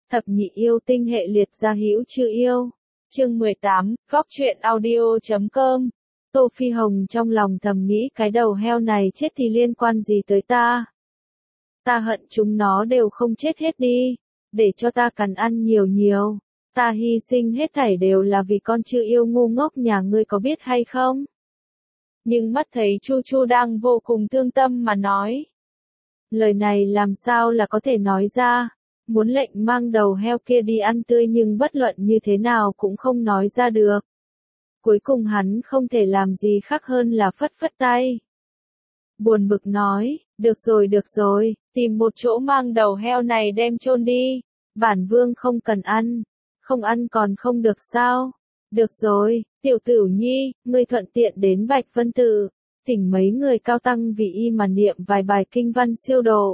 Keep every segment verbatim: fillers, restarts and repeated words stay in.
Thập nhị yêu tinh hệ liệt gia hữu chư yêu. Chương mười tám, góc truyện audio chấm com. Tô Phi Hồng trong lòng thầm nghĩ cái đầu heo này chết thì liên quan gì tới ta. Ta hận chúng nó đều không chết hết đi, để cho ta cắn ăn nhiều nhiều. Ta hy sinh hết thảy đều là vì con chư yêu ngu ngốc nhà ngươi có biết hay không? Nhưng mắt thấy Chu Chu đang vô cùng thương tâm mà nói. Lời này làm sao là có thể nói ra, muốn lệnh mang đầu heo kia đi ăn tươi nhưng bất luận như thế nào cũng không nói ra được. Cuối cùng hắn không thể làm gì khác hơn là phất phất tay. Buồn bực nói, được rồi được rồi, tìm một chỗ mang đầu heo này đem chôn đi, bản vương không cần ăn, không ăn còn không được sao? Được rồi, tiểu tử nhi, ngươi thuận tiện đến Bạch Vân Tự, thỉnh mấy người cao tăng vì y mà niệm vài bài kinh văn siêu độ.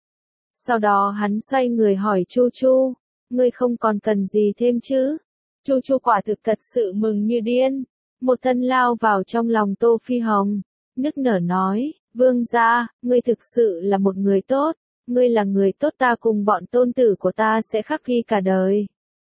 Sau đó hắn xoay người hỏi Chu Chu, ngươi không còn cần gì thêm chứ? Chu Chu quả thực thật sự mừng như điên, một thân lao vào trong lòng Tô Phi Hồng, nức nở nói, vương gia, ngươi thực sự là một người tốt, ngươi là người tốt ta cùng bọn tôn tử của ta sẽ khắc ghi cả đời.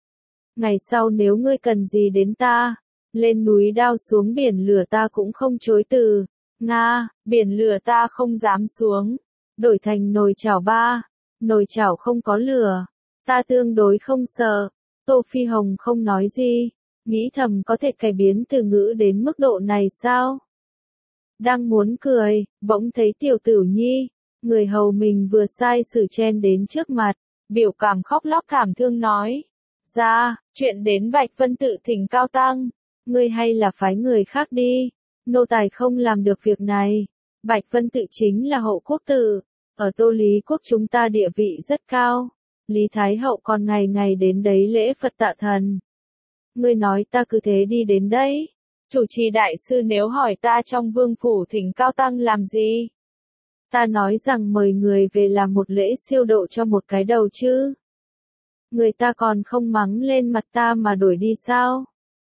Ngày sau nếu ngươi cần gì đến ta, lên núi đao xuống biển lửa ta cũng không chối từ. Nga, biển lửa ta không dám xuống, đổi thành nồi chảo ba, nồi chảo không có lửa, ta tương đối không sợ. Tô Phi Hồng không nói gì, nghĩ thầm có thể cải biến từ ngữ đến mức độ này sao? Đang muốn cười, bỗng thấy tiểu tử nhi, người hầu mình vừa sai xử chen đến trước mặt, biểu cảm khóc lóc thảm thương nói. Ra, chuyện đến Bạch Vân Tự thỉnh cao tăng, ngươi hay là phái người khác đi, nô tài không làm được việc này. Bạch Vân Tự chính là hậu quốc tự, ở Tô Lý quốc chúng ta địa vị rất cao, Lý Thái Hậu còn ngày ngày đến đấy lễ Phật tạ thần. Ngươi nói ta cứ thế đi đến đấy, chủ trì đại sư nếu hỏi ta trong vương phủ thỉnh cao tăng làm gì? Ta nói rằng mời người về làm một lễ siêu độ cho một cái đầu chứ. Người ta còn không mắng lên mặt ta mà đuổi đi sao?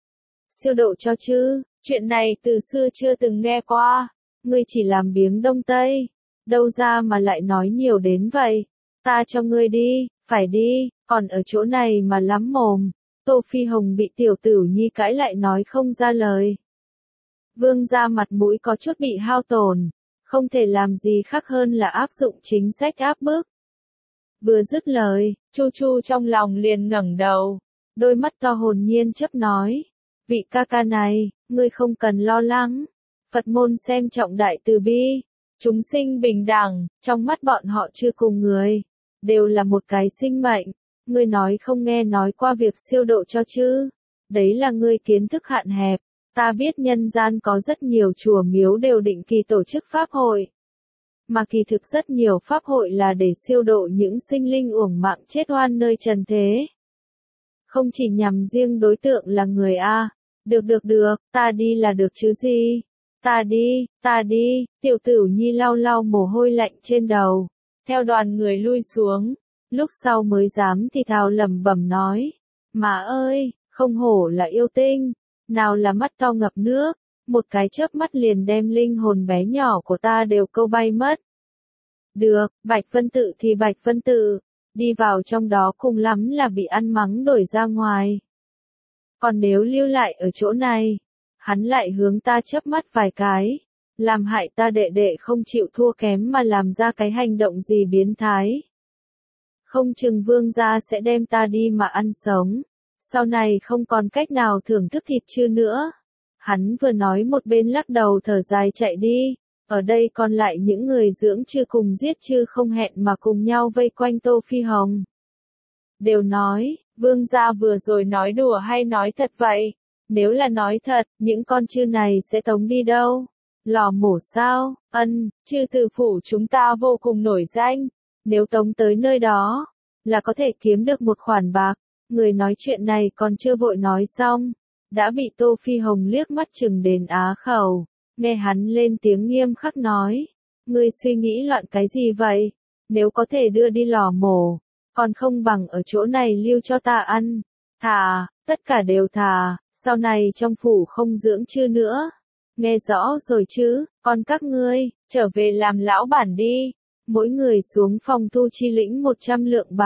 Siêu độ cho chứ, chuyện này từ xưa chưa từng nghe qua, ngươi chỉ làm biếng đông tây, đâu ra mà lại nói nhiều đến vậy, ta cho ngươi đi, phải đi, còn ở chỗ này mà lắm mồm. Tô Phi Hồng bị tiểu tử nhi cãi lại nói không ra lời. Vương gia mặt mũi có chút bị hao tổn, không thể làm gì khác hơn là áp dụng chính sách áp bức. Vừa dứt lời, Chu Chu trong lòng liền ngẩng đầu, đôi mắt to hồn nhiên chớp nói, vị ca ca này, ngươi không cần lo lắng, Phật môn xem trọng đại từ bi, chúng sinh bình đẳng, trong mắt bọn họ chưa cùng người, đều là một cái sinh mệnh, ngươi nói không nghe nói qua việc siêu độ cho chứ, đấy là ngươi kiến thức hạn hẹp, ta biết nhân gian có rất nhiều chùa miếu đều định kỳ tổ chức pháp hội. Mà kỳ thực rất nhiều pháp hội là để siêu độ những sinh linh uổng mạng chết oan nơi trần thế. Không chỉ nhằm riêng đối tượng là người A. Được được được, ta đi là được chứ gì. Ta đi, ta đi, tiểu tử nhi lau lau mồ hôi lạnh trên đầu. Theo đoàn người lui xuống, lúc sau mới dám thì thào lẩm bẩm nói. Mà ơi, không hổ là yêu tinh, nào là mắt to ngập nước. Một cái chớp mắt liền đem linh hồn bé nhỏ của ta đều câu bay mất. Được, Bạch Vân Tự thì Bạch Vân Tự, đi vào trong đó cùng lắm là bị ăn mắng đuổi ra ngoài. Còn nếu lưu lại ở chỗ này, hắn lại hướng ta chớp mắt vài cái, làm hại ta đệ đệ không chịu thua kém mà làm ra cái hành động gì biến thái. Không chừng vương gia sẽ đem ta đi mà ăn sống, sau này không còn cách nào thưởng thức thịt chư nữa. Hắn vừa nói một bên lắc đầu thở dài chạy đi, ở đây còn lại những người dưỡng chư cùng giết chư không hẹn mà cùng nhau vây quanh Tô Phi Hồng. Đều nói, vương gia vừa rồi nói đùa hay nói thật vậy? Nếu là nói thật, những con chư này sẽ tống đi đâu? Lò mổ sao? Ân, chư tử phủ chúng ta vô cùng nổi danh, nếu tống tới nơi đó, là có thể kiếm được một khoản bạc. Người nói chuyện này còn chưa vội nói xong, đã bị Tô Phi Hồng liếc mắt chừng đến á khẩu, nghe hắn lên tiếng nghiêm khắc nói, ngươi suy nghĩ loạn cái gì vậy, nếu có thể đưa đi lò mổ, còn không bằng ở chỗ này lưu cho ta ăn, thà, tất cả đều thà, sau này trong phủ không dưỡng chư nữa, nghe rõ rồi chứ, còn các ngươi, trở về làm lão bản đi, mỗi người xuống phòng thu chi lĩnh một trăm lượng bạc,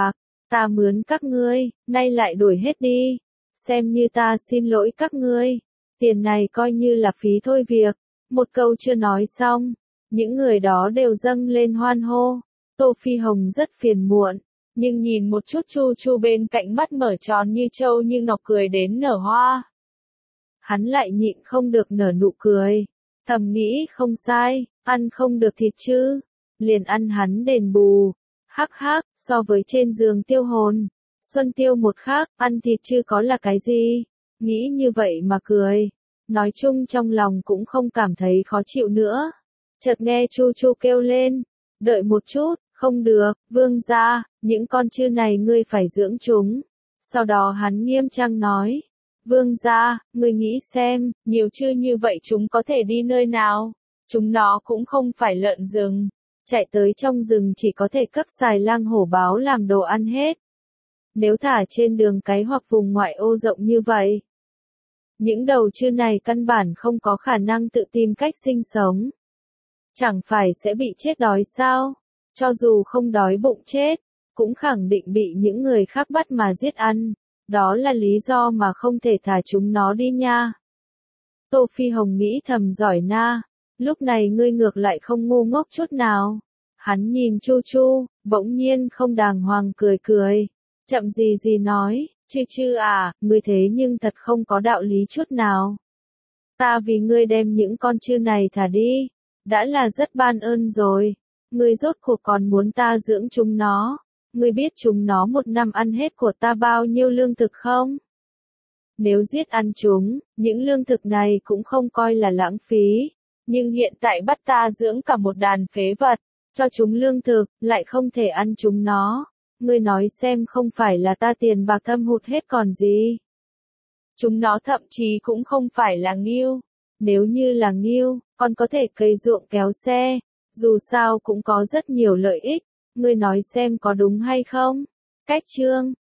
Ta mướn các ngươi, nay lại đuổi hết đi. Xem như ta xin lỗi các ngươi. Tiền này coi như là phí thôi việc. Một câu chưa nói xong, những người đó đều dâng lên hoan hô. Tô Phi Hồng rất phiền muộn, nhưng nhìn một chút Chu Chu bên cạnh mắt mở tròn như trâu như ngọc cười đến nở hoa. Hắn lại nhịn không được nở nụ cười, thầm nghĩ không sai, ăn không được thịt chứ, liền ăn hắn đền bù. Hắc hắc, so với trên giường tiêu hồn, Xuân Tiêu một khác, ăn thịt chứ có là cái gì, nghĩ như vậy mà cười. Nói chung trong lòng cũng không cảm thấy khó chịu nữa. Chợt nghe Chu Chu kêu lên, đợi một chút, không được, vương gia, những con chư này ngươi phải dưỡng chúng. Sau đó hắn nghiêm trang nói, vương gia, ngươi nghĩ xem, nhiều chư như vậy chúng có thể đi nơi nào? Chúng nó cũng không phải lợn rừng, chạy tới trong rừng chỉ có thể cấp xài lang hổ báo làm đồ ăn hết. Nếu thả trên đường cái hoặc vùng ngoại ô rộng như vậy, những đầu chư này căn bản không có khả năng tự tìm cách sinh sống. Chẳng phải sẽ bị chết đói sao? Cho dù không đói bụng chết, cũng khẳng định bị những người khác bắt mà giết ăn. Đó là lý do mà không thể thả chúng nó đi nha. Tô Phi Hồng nghĩ thầm giỏi na, lúc này ngươi ngược lại không ngu ngốc chút nào. Hắn nhìn Chu Chu, bỗng nhiên không đàng hoàng cười cười. Chậm gì gì nói, chư chư à, ngươi thế nhưng thật không có đạo lý chút nào. Ta vì ngươi đem những con chư này thả đi, đã là rất ban ơn rồi. Ngươi rốt cuộc còn muốn ta dưỡng chúng nó. Ngươi biết chúng nó một năm ăn hết của ta bao nhiêu lương thực không? Nếu giết ăn chúng, những lương thực này cũng không coi là lãng phí. Nhưng hiện tại bắt ta dưỡng cả một đàn phế vật, cho chúng lương thực, lại không thể ăn chúng nó. Ngươi nói xem không phải là ta tiền bạc thâm hụt hết còn gì. Chúng nó thậm chí cũng không phải là ngưu. Nếu như là ngưu, còn có thể cày ruộng kéo xe. Dù sao cũng có rất nhiều lợi ích. Ngươi nói xem có đúng hay không? Cách chương